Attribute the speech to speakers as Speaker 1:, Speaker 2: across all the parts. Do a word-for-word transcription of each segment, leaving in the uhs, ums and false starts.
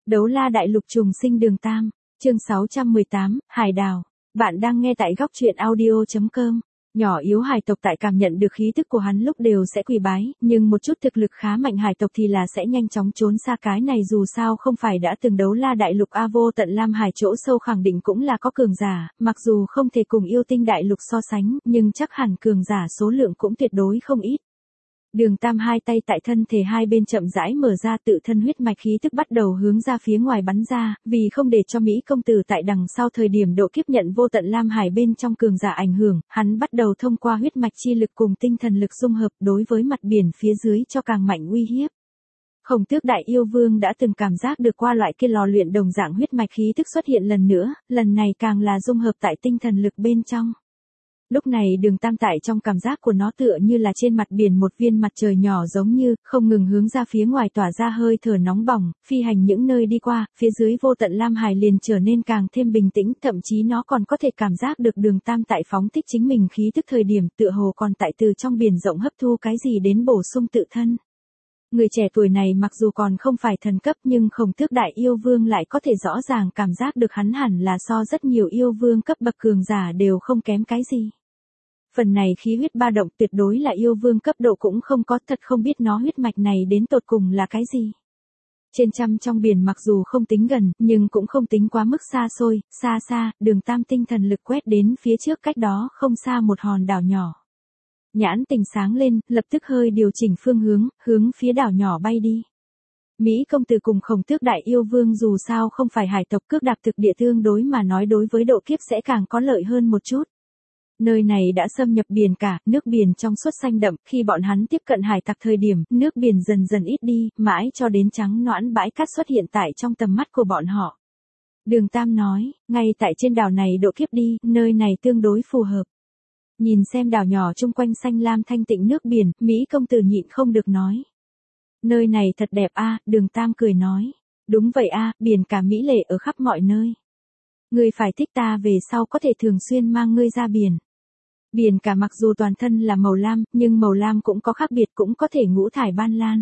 Speaker 1: Đấu la đại lục trùng sinh đường Tam, chương sáu trăm mười tám, Hải Đào. Bạn đang nghe tại góc truyện audio.com. Nhỏ yếu hải tộc tại cảm nhận được khí tức của hắn lúc đều sẽ quỳ bái, nhưng một chút thực lực khá mạnh hải tộc thì là sẽ nhanh chóng trốn xa. Cái này dù sao không phải đã từng đấu la đại lục A Vô Tận Lam Hải chỗ sâu khẳng định cũng là có cường giả, mặc dù không thể cùng yêu tinh đại lục so sánh, nhưng chắc hẳn cường giả số lượng cũng tuyệt đối không ít. Đường Tam hai tay tại thân thể hai bên chậm rãi mở ra, tự thân huyết mạch khí tức bắt đầu hướng ra phía ngoài bắn ra, vì không để cho Mỹ công tử tại đằng sau thời điểm độ kiếp nhận vô tận Lam Hải bên trong cường giả ảnh hưởng, hắn bắt đầu thông qua huyết mạch chi lực cùng tinh thần lực dung hợp đối với mặt biển phía dưới cho càng mạnh uy hiếp. Khổng Tước Đại Yêu Vương đã từng cảm giác được qua loại kia lò luyện đồng dạng huyết mạch khí tức xuất hiện lần nữa, lần này càng là dung hợp tại tinh thần lực bên trong. Lúc này đường Tam tại trong cảm giác của nó tựa như là trên mặt biển một viên mặt trời nhỏ giống như, không ngừng hướng ra phía ngoài tỏa ra hơi thở nóng bỏng, phi hành những nơi đi qua, phía dưới vô tận Lam Hải liền trở nên càng thêm bình tĩnh, thậm chí nó còn có thể cảm giác được đường Tam tại phóng thích chính mình khí tức thời điểm tựa hồ còn tại từ trong biển rộng hấp thu cái gì đến bổ sung tự thân. Người trẻ tuổi này mặc dù còn không phải thần cấp nhưng Khổng Tước Đại Yêu Vương lại có thể rõ ràng cảm giác được hắn hẳn là so rất nhiều yêu vương cấp bậc cường giả đều không kém cái gì. Phần này khí huyết ba động tuyệt đối là yêu vương cấp độ cũng không có, thật không biết nó huyết mạch này đến tột cùng là cái gì. Trên trăm trong biển mặc dù không tính gần, nhưng cũng không tính quá mức xa xôi, xa xa, đường Tam tinh thần lực quét đến phía trước cách đó không xa một hòn đảo nhỏ. Nhãn tình sáng lên, lập tức hơi điều chỉnh phương hướng, hướng phía đảo nhỏ bay đi. Mỹ công tử cùng Khổng Tước Đại Yêu Vương dù sao không phải hải tộc, cước đạp thực địa tương đối mà nói đối với độ kiếp sẽ càng có lợi hơn một chút. Nơi này đã xâm nhập biển cả, nước biển trong suốt xanh đậm, khi bọn hắn tiếp cận hải tặc thời điểm, nước biển dần dần ít đi, mãi cho đến trắng nõn bãi cát xuất hiện tại trong tầm mắt của bọn họ. Đường Tam nói, ngay tại trên đảo này độ kiếp đi, nơi này tương đối phù hợp. Nhìn xem đảo nhỏ chung quanh xanh lam thanh tịnh nước biển, Mỹ công tử nhịn không được nói. Nơi này thật đẹp a, đường Tam cười nói. Đúng vậy a, biển cả mỹ lệ ở khắp mọi nơi. Ngươi phải thích ta về sau có thể thường xuyên mang ngươi ra biển. Biển cả mặc dù toàn thân là màu lam, nhưng màu lam cũng có khác biệt, cũng có thể ngũ thải ban lan.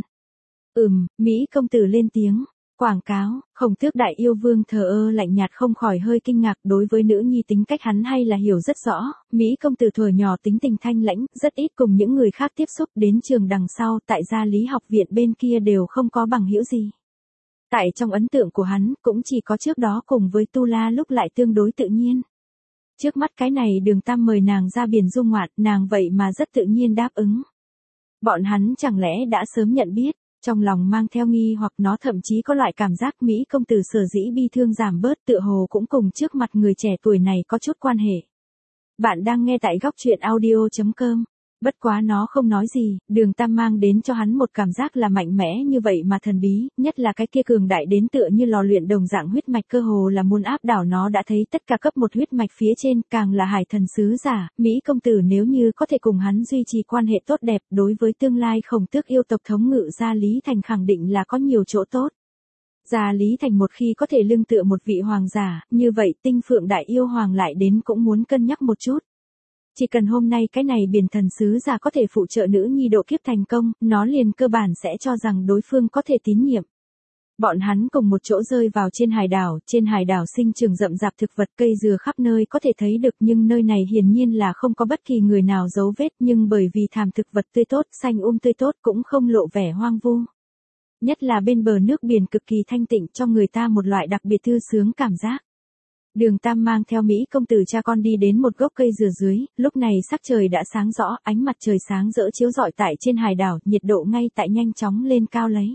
Speaker 1: Ừm, Mỹ công tử lên tiếng. Quảng cáo, Khổng Tước Đại Yêu Vương thờ ơ lạnh nhạt không khỏi hơi kinh ngạc, đối với nữ nhi tính cách hắn hay là hiểu rất rõ. Mỹ công tử thuở nhỏ tính tình thanh lãnh, rất ít cùng những người khác tiếp xúc, đến trường đằng sau tại gia lý học viện bên kia đều không có bằng hữu gì. Tại trong ấn tượng của hắn, cũng chỉ có trước đó cùng với Tu La lúc lại tương đối tự nhiên. Trước mắt cái này đường Tam mời nàng ra biển du ngoạn, nàng vậy mà rất tự nhiên đáp ứng. Bọn hắn chẳng lẽ đã sớm nhận biết, trong lòng mang theo nghi hoặc nó thậm chí có loại cảm giác Mỹ công tử sở dĩ bi thương giảm bớt tựa hồ cũng cùng trước mặt người trẻ tuổi này có chút quan hệ. Bạn đang nghe tại góc truyện audio.com. Bất quá nó không nói gì, đường Tam mang đến cho hắn một cảm giác là mạnh mẽ như vậy mà thần bí, nhất là cái kia cường đại đến tựa như lò luyện đồng dạng huyết mạch cơ hồ là muốn áp đảo nó đã thấy tất cả cấp một huyết mạch phía trên, càng là hải thần sứ giả, Mỹ công tử nếu như có thể cùng hắn duy trì quan hệ tốt đẹp đối với tương lai Khổng Tước yêu tộc thống ngự Gia Lý Thành khẳng định là có nhiều chỗ tốt. Gia Lý Thành một khi có thể lưng tựa một vị hoàng giả, như vậy Tinh Phượng Đại Yêu Hoàng lại đến cũng muốn cân nhắc một chút. Chỉ cần hôm nay cái này biển thần sứ giả có thể phụ trợ nữ nhi độ kiếp thành công, nó liền cơ bản sẽ cho rằng đối phương có thể tín nhiệm. Bọn hắn cùng một chỗ rơi vào trên hải đảo, trên hải đảo sinh trưởng rậm rạp thực vật, cây dừa khắp nơi có thể thấy được, nhưng nơi này hiển nhiên là không có bất kỳ người nào dấu vết, nhưng bởi vì thảm thực vật tươi tốt, xanh um tươi tốt cũng không lộ vẻ hoang vu. Nhất là bên bờ nước biển cực kỳ thanh tịnh, cho người ta một loại đặc biệt thư sướng cảm giác. Đường Tam mang theo Mỹ công tử cha con đi đến một gốc cây dừa dưới, lúc này sắc trời đã sáng rõ, ánh mặt trời sáng rỡ chiếu rọi tại trên hải đảo, nhiệt độ ngay tại nhanh chóng lên cao lấy.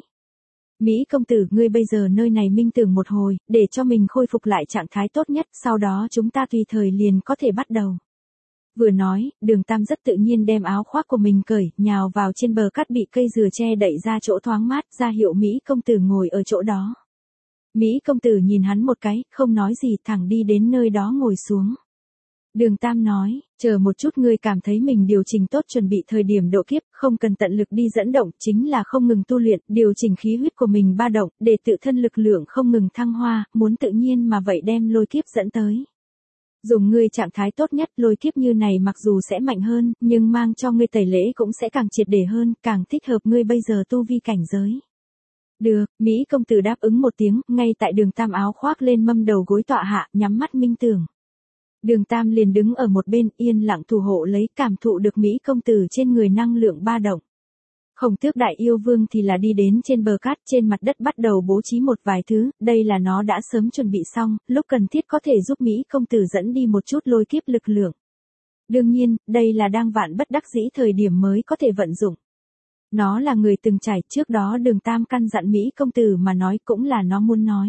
Speaker 1: Mỹ công tử, ngươi bây giờ nơi này minh tưởng một hồi, để cho mình khôi phục lại trạng thái tốt nhất, sau đó chúng ta tùy thời liền có thể bắt đầu. Vừa nói, đường Tam rất tự nhiên đem áo khoác của mình cởi, nhào vào trên bờ cát bị cây dừa che đậy ra chỗ thoáng mát, ra hiệu Mỹ công tử ngồi ở chỗ đó. Mỹ công tử nhìn hắn một cái, không nói gì, thẳng đi đến nơi đó ngồi xuống. Đường Tam nói, chờ một chút, ngươi cảm thấy mình điều chỉnh tốt chuẩn bị thời điểm độ kiếp, không cần tận lực đi dẫn động, chính là không ngừng tu luyện, điều chỉnh khí huyết của mình ba động, để tự thân lực lượng không ngừng thăng hoa, muốn tự nhiên mà vậy đem lôi kiếp dẫn tới. Dùng ngươi trạng thái tốt nhất, lôi kiếp như này mặc dù sẽ mạnh hơn, nhưng mang cho ngươi tẩy lễ cũng sẽ càng triệt để hơn, càng thích hợp ngươi bây giờ tu vi cảnh giới. Được, Mỹ công tử đáp ứng một tiếng, ngay tại Đường Tam áo khoác lên mâm đầu gối tọa hạ, nhắm mắt minh tưởng. Đường Tam liền đứng ở một bên, yên lặng thủ hộ lấy, cảm thụ được Mỹ công tử trên người năng lượng ba động. Khổng Tước Đại Yêu Vương thì là đi đến trên bờ cát, trên mặt đất bắt đầu bố trí một vài thứ, đây là nó đã sớm chuẩn bị xong, lúc cần thiết có thể giúp Mỹ công tử dẫn đi một chút lôi kiếp lực lượng. Đương nhiên, đây là đang vạn bất đắc dĩ thời điểm mới có thể vận dụng. Nó là người từng trải, trước đó Đường Tam căn dặn Mỹ công tử mà nói cũng là nó muốn nói.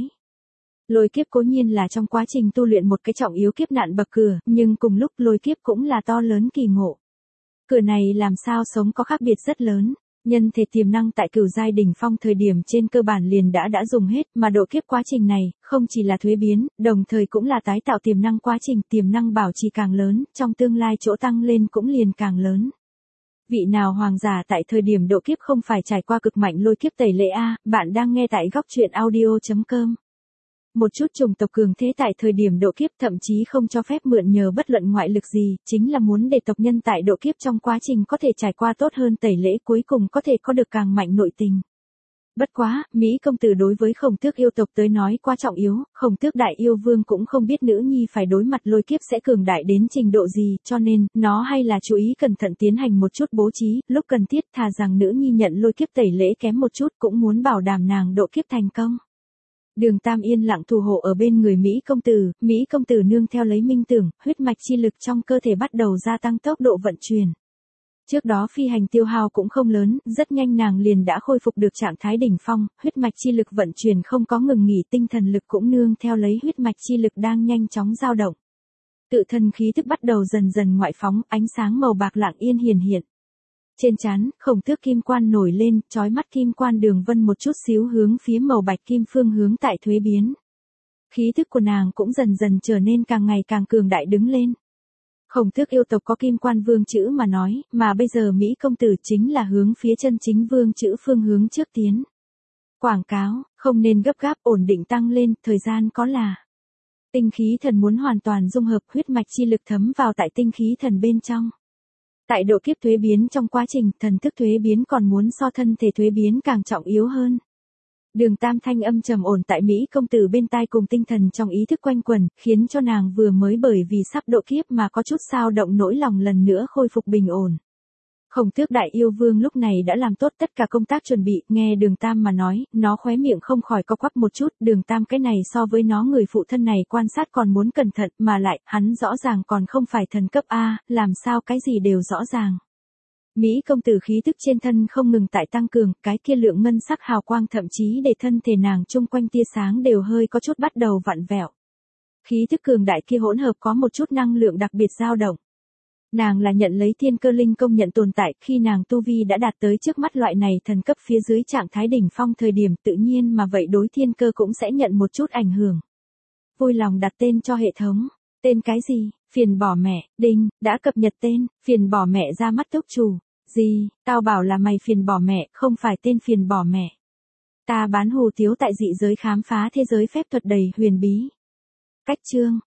Speaker 1: Lôi kiếp cố nhiên là trong quá trình tu luyện một cái trọng yếu kiếp nạn bậc cửa, nhưng cùng lúc lôi kiếp cũng là to lớn kỳ ngộ. Cửa này làm sao sống có khác biệt rất lớn. Nhân thể tiềm năng tại cửu giai đỉnh phong thời điểm trên cơ bản liền đã đã dùng hết, mà độ kiếp quá trình này, không chỉ là thuế biến, đồng thời cũng là tái tạo tiềm năng quá trình, tiềm năng bảo trì càng lớn, trong tương lai chỗ tăng lên cũng liền càng lớn. Vị nào hoàng giả tại thời điểm độ kiếp không phải trải qua cực mạnh lôi kiếp tẩy lễ a, bạn đang nghe tại góc truyện audio chấm com. Một chút chủng tộc cường thế tại thời điểm độ kiếp thậm chí không cho phép mượn nhờ bất luận ngoại lực gì, chính là muốn để tộc nhân tại độ kiếp trong quá trình có thể trải qua tốt hơn tẩy lễ, cuối cùng có thể có được càng mạnh nội tình. Bất quá, Mỹ công tử đối với Khổng Tước yêu tộc tới nói quá trọng yếu, Khổng Tước Đại Yêu Vương cũng không biết nữ nhi phải đối mặt lôi kiếp sẽ cường đại đến trình độ gì, cho nên, nó hay là chú ý cẩn thận tiến hành một chút bố trí, lúc cần thiết thà rằng nữ nhi nhận lôi kiếp tẩy lễ kém một chút cũng muốn bảo đảm nàng độ kiếp thành công. Đường Tam yên lặng thủ hộ ở bên người Mỹ công tử, Mỹ công tử nương theo lấy minh tưởng, huyết mạch chi lực trong cơ thể bắt đầu gia tăng tốc độ vận chuyển. Trước đó phi hành tiêu hao cũng không lớn, rất nhanh nàng liền đã khôi phục được trạng thái đỉnh phong, huyết mạch chi lực vận chuyển không có ngừng nghỉ, tinh thần lực cũng nương theo lấy huyết mạch chi lực đang nhanh chóng dao động. Tự thân khí thức bắt đầu dần dần ngoại phóng, ánh sáng màu bạc lặng yên hiển hiện. Trên trán, Khổng Tước kim quan nổi lên, chói mắt kim quan đường vân một chút xíu hướng phía màu bạch kim phương hướng tại thuế biến. Khí thức của nàng cũng dần dần trở nên càng ngày càng cường đại đứng lên. Khổng Tước yêu tộc có kim quan vương chữ mà nói, mà bây giờ Mỹ công tử chính là hướng phía chân chính vương chữ phương hướng trước tiến. Quảng cáo, không nên gấp gáp, ổn định tăng lên, thời gian có là. Tinh khí thần muốn hoàn toàn dung hợp, huyết mạch chi lực thấm vào tại tinh khí thần bên trong. Tại độ kiếp thuế biến trong quá trình, thần thức thuế biến còn muốn so thân thể thuế biến càng trọng yếu hơn. Đường Tam thanh âm trầm ổn tại Mỹ công tử bên tai cùng tinh thần trong ý thức quanh quẩn, khiến cho nàng vừa mới bởi vì sắp độ kiếp mà có chút sao động nỗi lòng lần nữa khôi phục bình ổn. Khổng Tước Đại Yêu Vương lúc này đã làm tốt tất cả công tác chuẩn bị, nghe Đường Tam mà nói, nó khóe miệng không khỏi co quắp một chút, Đường Tam cái này so với nó người phụ thân này quan sát còn muốn cẩn thận, mà lại, hắn rõ ràng còn không phải thần cấp A, làm sao cái gì đều rõ ràng. Mỹ công tử khí thức trên thân không ngừng tại tăng cường, cái kia lượng ngân sắc hào quang thậm chí để thân thể nàng chung quanh tia sáng đều hơi có chút bắt đầu vặn vẹo. Khí thức cường đại kia hỗn hợp có một chút năng lượng đặc biệt dao động. Nàng là nhận lấy thiên cơ linh công nhận tồn tại, khi nàng tu vi đã đạt tới trước mắt loại này thần cấp phía dưới trạng thái đỉnh phong thời điểm tự nhiên mà vậy đối thiên cơ cũng sẽ nhận một chút ảnh hưởng. Vui lòng đặt tên cho hệ thống. Tên cái gì? Phiền bỏ mẹ, đinh, đã cập nhật tên, phiền bỏ mẹ ra mắt túc chủ. Gì, tao bảo là mày phiền bỏ mẹ, không phải tên phiền bỏ mẹ. Ta bán hù tiếu tại dị giới khám phá thế giới phép thuật đầy huyền bí. Cách chương.